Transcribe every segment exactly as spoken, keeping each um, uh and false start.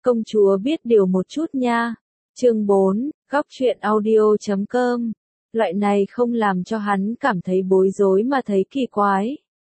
Công chúa biết điều một chút nha. Chương bốn, góc truyện audio chấm com. Loại này không làm cho hắn cảm thấy bối rối mà thấy kỳ quái.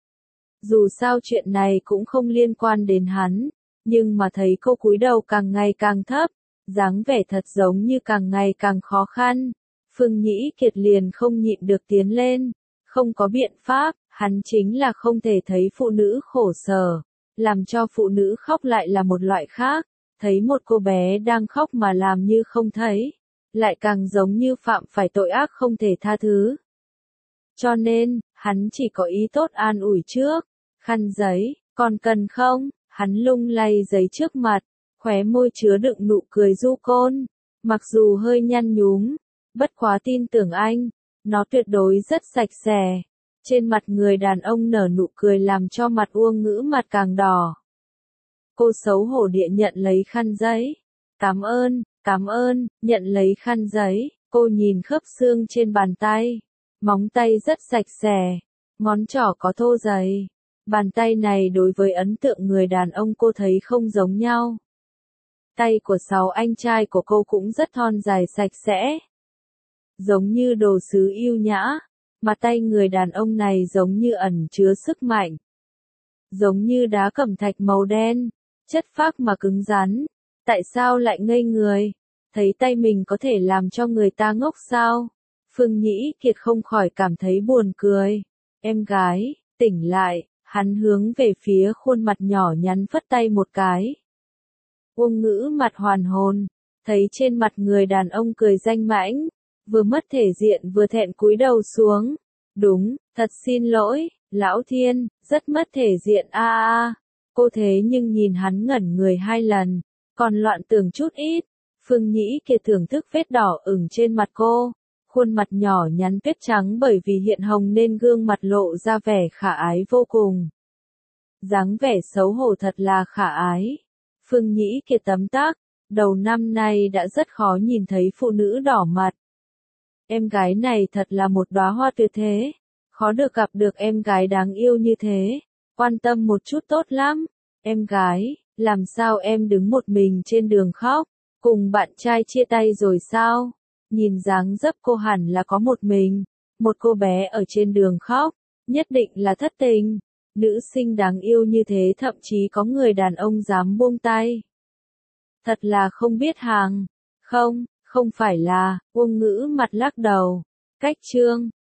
Dù sao chuyện này cũng không liên quan đến hắn, nhưng mà thấy cô cúi đầu càng ngày càng thấp, dáng vẻ thật giống như càng ngày càng khó khăn. Phương Nhĩ Kiệt liền không nhịn được tiến lên, không có biện pháp, hắn chính là không thể thấy phụ nữ khổ sở, làm cho phụ nữ khóc lại là một loại khác, thấy một cô bé đang khóc mà làm như không thấy, lại càng giống như phạm phải tội ác không thể tha thứ. Cho nên, hắn chỉ có ý tốt an ủi trước, khăn giấy, còn cần không? Hắn lung lay giấy trước mặt, khóe môi chứa đựng nụ cười du côn, mặc dù hơi nhăn nhúm, bất quá tin tưởng anh, nó tuyệt đối rất sạch sẽ. Trên mặt người đàn ông nở nụ cười làm cho mặt Uông Ngữ mặt càng đỏ. Cô xấu hổ địa nhận lấy khăn giấy. Cảm ơn, cảm ơn, nhận lấy khăn giấy, cô nhìn khớp xương trên bàn tay. Móng tay rất sạch sẽ, ngón trỏ có thô dày. Bàn tay này đối với ấn tượng người đàn ông cô thấy không giống nhau. Tay của sáu anh trai của cô cũng rất thon dài sạch sẽ. Giống như đồ sứ yêu nhã, mà tay người đàn ông này giống như ẩn chứa sức mạnh. Giống như đá cẩm thạch màu đen, chất phác mà cứng rắn. Tại sao lại ngây người? Thấy tay mình có thể làm cho người ta ngốc sao? Phương Nhĩ Kiệt không khỏi cảm thấy buồn cười. Em gái, tỉnh lại, hắn hướng về phía khuôn mặt nhỏ nhắn phất tay một cái. Uông Ngữ mặt hoàn hồn, thấy trên mặt người đàn ông cười danh mãnh, vừa mất thể diện vừa thẹn cúi đầu xuống. Đúng, thật xin lỗi, lão thiên, rất mất thể diện a a. Cô thế nhưng nhìn hắn ngẩn người hai lần, còn loạn tưởng chút ít. Phương Nhĩ Kiệt thưởng thức vết đỏ ửng trên mặt cô, khuôn mặt nhỏ nhắn tuyết trắng bởi vì hiện hồng nên gương mặt lộ ra vẻ khả ái vô cùng. Dáng vẻ xấu hổ thật là khả ái. Phương Nhĩ Kiệt tấm tắc, đầu năm nay đã rất khó nhìn thấy phụ nữ đỏ mặt. Em gái này thật là một đóa hoa tuyệt thế, khó được gặp được em gái đáng yêu như thế, quan tâm một chút tốt lắm. Em gái, làm sao em đứng một mình trên đường khóc, cùng bạn trai chia tay rồi sao? Nhìn dáng dấp cô hẳn là có một mình, một cô bé ở trên đường khóc, nhất định là thất tình. Nữ sinh đáng yêu như thế thậm chí có người đàn ông dám buông tay. Thật là không biết hàng. Không, không phải là, Uông Ngữ mặt lắc đầu. Cách chương